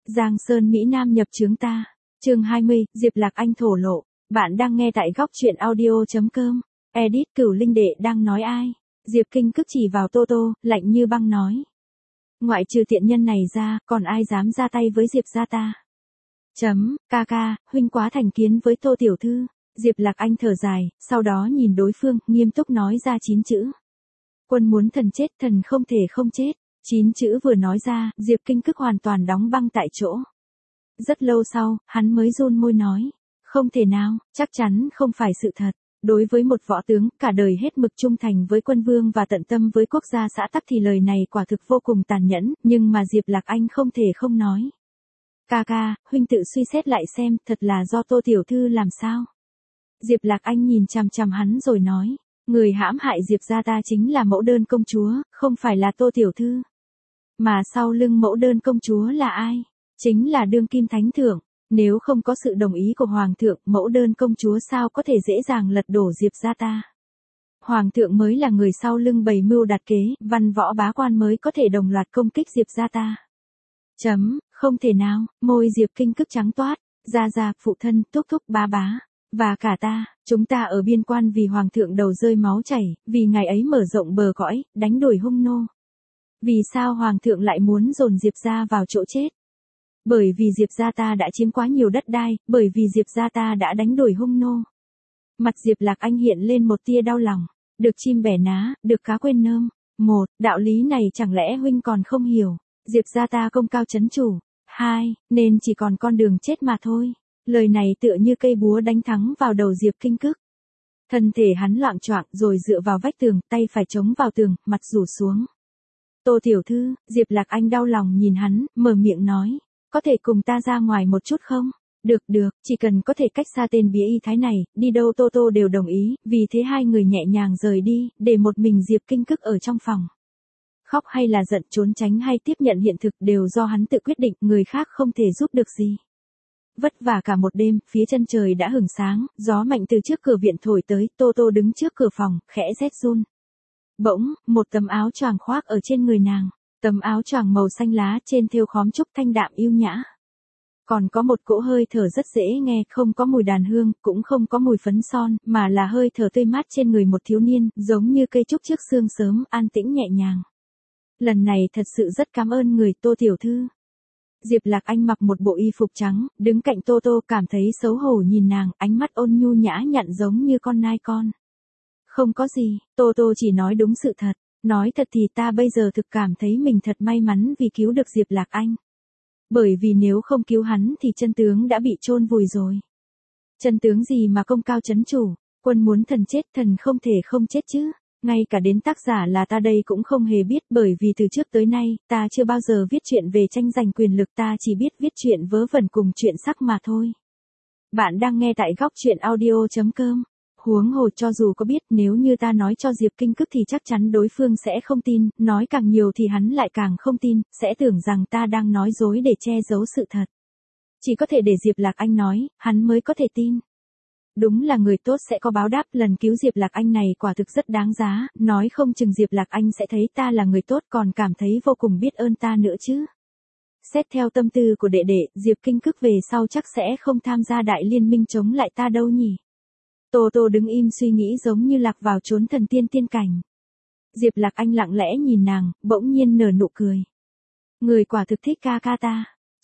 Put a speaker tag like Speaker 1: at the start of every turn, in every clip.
Speaker 1: Giang Sơn Mỹ Nam nhập chướng ta. Chương 20, Diệp Lạc Anh thổ lộ. Bạn đang nghe tại góc truyện audio.com. Edit Cửu Linh Đệ đang nói ai? Diệp Kinh Cức chỉ vào Tô Tô, lạnh như băng nói. Ngoại trừ tiện nhân này ra, còn ai dám ra tay với Diệp gia ta? Ca ca, huynh quá thành kiến với Tô tiểu thư. Diệp Lạc Anh thở dài, sau đó nhìn đối phương, nghiêm túc nói ra 9 chữ. Quân muốn thần chết, thần không thể không chết. 9 chữ vừa nói ra, Diệp Kinh Cức hoàn toàn đóng băng tại chỗ. Rất lâu sau, hắn mới run môi nói. Không thể nào, chắc chắn không phải sự thật. Đối với một võ tướng, cả đời hết mực trung thành với quân vương và tận tâm với quốc gia xã tắc thì lời này quả thực vô cùng tàn nhẫn, nhưng mà Diệp Lạc Anh không thể không nói. Ca ca, huynh tự suy xét lại xem, thật là do Tô tiểu thư làm sao? Diệp Lạc Anh nhìn chằm chằm hắn rồi nói. Người hãm hại Diệp gia ta chính là Mẫu Đơn công chúa, không phải là Tô tiểu thư. Mà sau lưng Mẫu Đơn công chúa là ai? Chính là đương kim thánh thượng. Nếu không có sự đồng ý của Hoàng thượng, Mẫu Đơn công chúa sao có thể dễ dàng lật đổ Diệp gia ta? Hoàng thượng mới là người sau lưng bày mưu đặt kế, văn võ bá quan mới có thể đồng loạt công kích Diệp gia ta. Không thể nào, môi Diệp Kinh Cức trắng toát, gia, phụ thân, thúc thúc, bá. Và cả ta, chúng ta ở biên quan vì Hoàng thượng đầu rơi máu chảy, vì ngày ấy mở rộng bờ cõi, đánh đuổi hung nô. Vì sao Hoàng thượng lại muốn dồn Diệp gia vào chỗ chết? Bởi vì Diệp gia ta đã chiếm quá nhiều đất đai, bởi vì Diệp gia ta đã đánh đuổi hung nô. Mặt Diệp Lạc Anh hiện lên một tia đau lòng. Được chim bẻ ná, được cá quên nơm. Đạo lý này chẳng lẽ huynh còn không hiểu? Diệp gia ta công cao chấn chủ. 2, nên chỉ còn con đường chết mà thôi. Lời này tựa như cây búa đánh thắng vào đầu Diệp Kinh Cức. Thân thể hắn loạng choạng rồi dựa vào vách tường, tay phải chống vào tường, mặt rủ xuống. Tô tiểu thư, Diệp Lạc Anh đau lòng nhìn hắn, mở miệng nói. Có thể cùng ta ra ngoài một chút không? Được, chỉ cần có thể cách xa tên bía y thái này, đi đâu Tô Tô đều đồng ý, vì thế hai người nhẹ nhàng rời đi, để một mình Diệp Kinh Cức ở trong phòng. Khóc hay là giận, trốn tránh hay tiếp nhận hiện thực đều do hắn tự quyết định, người khác không thể giúp được gì. Vất vả cả một đêm, phía chân trời đã hửng sáng, gió mạnh từ trước cửa viện thổi tới, Tô Tô đứng trước cửa phòng, khẽ rét run. Bỗng, một tấm áo choàng khoác ở trên người nàng. Tấm áo choàng màu xanh lá trên thêu khóm trúc thanh đạm yêu nhã. Còn có một cỗ hơi thở rất dễ nghe, không có mùi đàn hương, cũng không có mùi phấn son, mà là hơi thở tươi mát trên người một thiếu niên, giống như cây trúc trước sương sớm, an tĩnh nhẹ nhàng. Lần này thật sự rất cảm ơn người, Tô tiểu thư. Diệp Lạc Anh mặc một bộ y phục trắng, đứng cạnh Tô Tô cảm thấy xấu hổ nhìn nàng, ánh mắt ôn nhu nhã nhặn giống như con nai con. Không có gì, Tô Tô chỉ nói đúng sự thật. Nói thật thì ta bây giờ thực cảm thấy mình thật may mắn vì cứu được Diệp Lạc Anh. Bởi vì nếu không cứu hắn thì chân tướng đã bị chôn vùi rồi. Chân tướng gì mà công cao chấn chủ, quân muốn thần chết, thần không thể không chết chứ. Ngay cả đến tác giả là ta đây cũng không hề biết, bởi vì từ trước tới nay, ta chưa bao giờ viết chuyện về tranh giành quyền lực, ta chỉ biết viết chuyện vớ vẩn cùng chuyện sắc mà thôi. Bạn đang nghe tại góc truyện audio.com. Huống hồ cho dù có biết, nếu như ta nói cho Diệp Kinh Cức thì chắc chắn đối phương sẽ không tin, nói càng nhiều thì hắn lại càng không tin, sẽ tưởng rằng ta đang nói dối để che giấu sự thật. Chỉ có thể để Diệp Lạc Anh nói, hắn mới có thể tin. Đúng là người tốt sẽ có báo đáp, lần cứu Diệp Lạc Anh này quả thực rất đáng giá, nói không chừng Diệp Lạc Anh sẽ thấy ta là người tốt còn cảm thấy vô cùng biết ơn ta nữa chứ. Xét theo tâm tư của đệ đệ, Diệp Kinh Cức về sau chắc sẽ không tham gia đại liên minh chống lại ta đâu nhỉ. Tô Tô đứng im suy nghĩ giống như lạc vào chốn thần tiên tiên cảnh. Diệp Lạc Anh lặng lẽ nhìn nàng, bỗng nhiên nở nụ cười. Người quả thực thích ca ca ta.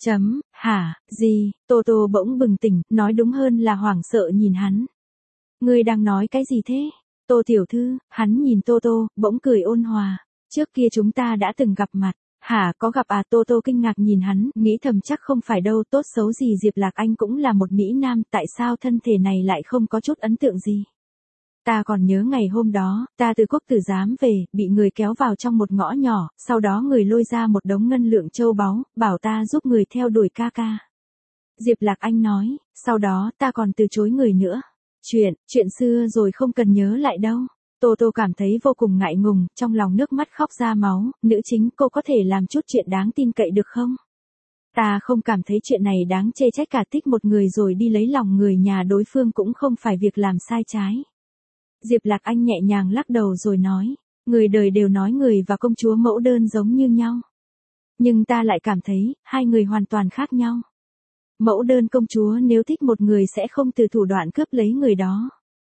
Speaker 1: Hả, gì, Tô Tô bỗng bừng tỉnh, nói đúng hơn là hoảng sợ nhìn hắn. Người đang nói cái gì thế? Tô tiểu thư, hắn nhìn Tô Tô, bỗng cười ôn hòa. Trước kia chúng ta đã từng gặp mặt. Hả, có gặp à? Tô Tô kinh ngạc nhìn hắn, nghĩ thầm chắc không phải đâu, tốt xấu gì Diệp Lạc Anh cũng là một Mỹ Nam, tại sao thân thể này lại không có chút ấn tượng gì? Ta còn nhớ ngày hôm đó, ta từ quốc tử giám về, bị người kéo vào trong một ngõ nhỏ, sau đó người lôi ra một đống ngân lượng châu báu, bảo ta giúp người theo đuổi ca ca. Diệp Lạc Anh nói, sau đó ta còn từ chối người nữa. Chuyện xưa rồi không cần nhớ lại đâu. Tô Tô cảm thấy vô cùng ngại ngùng, trong lòng nước mắt khóc ra máu, nữ chính cô có thể làm chút chuyện đáng tin cậy được không? Ta không cảm thấy chuyện này đáng chê trách cả, thích một người rồi đi lấy lòng người nhà đối phương cũng không phải việc làm sai trái. Diệp Lạc Anh nhẹ nhàng lắc đầu rồi nói, người đời đều nói người và công chúa Mẫu Đơn giống như nhau. Nhưng ta lại cảm thấy, hai người hoàn toàn khác nhau. Mẫu đơn công chúa nếu thích một người sẽ không từ thủ đoạn cướp lấy người đó.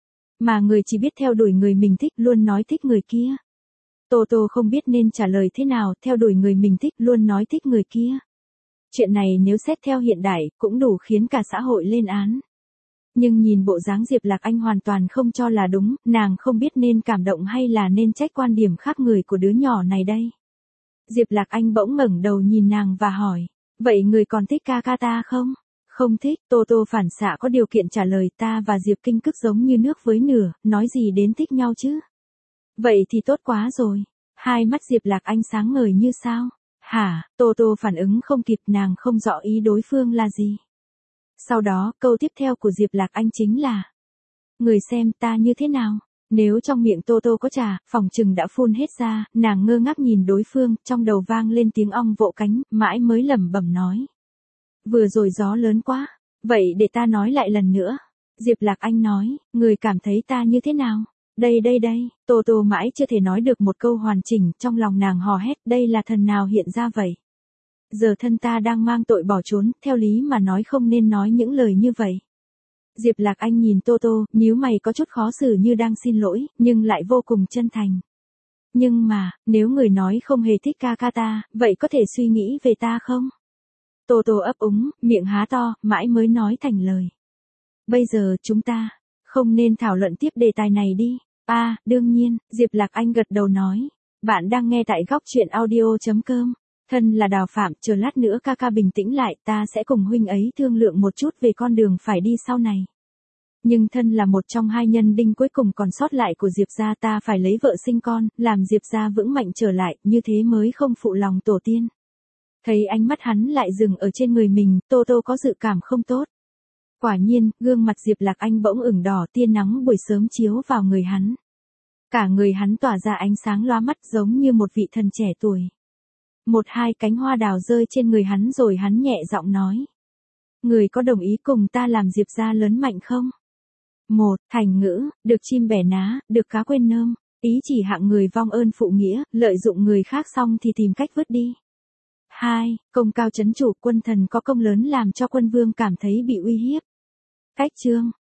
Speaker 1: Mà người chỉ biết theo đuổi người mình thích, luôn nói thích người kia. Tô Tô không biết nên trả lời thế nào, theo đuổi người mình thích, luôn nói thích người kia. Chuyện này nếu xét theo hiện đại, cũng đủ khiến cả xã hội lên án. Nhưng nhìn bộ dáng Diệp Lạc Anh hoàn toàn không cho là đúng, nàng không biết nên cảm động hay là nên trách quan điểm khác người của đứa nhỏ này đây. Diệp Lạc Anh bỗng ngẩng đầu nhìn nàng và hỏi, vậy người còn thích ca ca ta không? Không thích, Tô Tô phản xạ có điều kiện trả lời, ta và Diệp Kinh Cức giống như nước với lửa, nói gì đến thích nhau chứ? Vậy thì tốt quá rồi. Hai mắt Diệp Lạc Anh sáng ngời như sao? Hả? Tô Tô phản ứng không kịp, nàng không rõ ý đối phương là gì. Sau đó, câu tiếp theo của Diệp Lạc Anh chính là, người xem ta như thế nào? Nếu trong miệng Tô Tô có trà, phòng trừng đã phun hết ra, nàng ngơ ngác nhìn đối phương, trong đầu vang lên tiếng ong vỗ cánh, mãi mới lẩm bẩm nói. Vừa rồi gió lớn quá, vậy để ta nói lại lần nữa. Diệp Lạc Anh nói, người cảm thấy ta như thế nào? Đây, Tô Tô mãi chưa thể nói được một câu hoàn chỉnh, trong lòng nàng hò hét, đây là thần nào hiện ra vậy? Giờ thân ta đang mang tội bỏ trốn, theo lý mà nói không nên nói những lời như vậy. Diệp Lạc Anh nhìn Tô Tô, nhíu mày có chút khó xử như đang xin lỗi, nhưng lại vô cùng chân thành. Nhưng mà, nếu người nói không hề thích ca ca ta, vậy có thể suy nghĩ về ta không? Tô Tô ấp úng, miệng há to, mãi mới nói thành lời. Bây giờ chúng ta không nên thảo luận tiếp đề tài này đi. Đương nhiên, Diệp Lạc Anh gật đầu nói. Bạn đang nghe tại góc truyện audio.com. Thân là Đào Phạm, chờ lát nữa ca ca bình tĩnh lại, ta sẽ cùng huynh ấy thương lượng một chút về con đường phải đi sau này. Nhưng thân là một trong hai nhân đinh cuối cùng còn sót lại của Diệp gia, ta phải lấy vợ sinh con, làm Diệp gia vững mạnh trở lại, như thế mới không phụ lòng tổ tiên. Thấy ánh mắt hắn lại dừng ở trên người mình, Tô Tô có dự cảm không tốt. Quả nhiên, gương mặt Diệp Lạc Anh bỗng ửng đỏ, tia nắng buổi sớm chiếu vào người hắn. Cả người hắn tỏa ra ánh sáng lóa mắt giống như một vị thần trẻ tuổi. Một hai cánh hoa đào rơi trên người hắn rồi hắn nhẹ giọng nói. Người có đồng ý cùng ta làm Diệp gia lớn mạnh không? Một, thành ngữ, được chim bẻ ná, được cá quên nơm, ý chỉ hạng người vong ơn phụ nghĩa, lợi dụng người khác xong thì tìm cách vứt đi. 2. Công cao trấn chủ, quân thần có công lớn làm cho quân vương cảm thấy bị uy hiếp. Cách chương,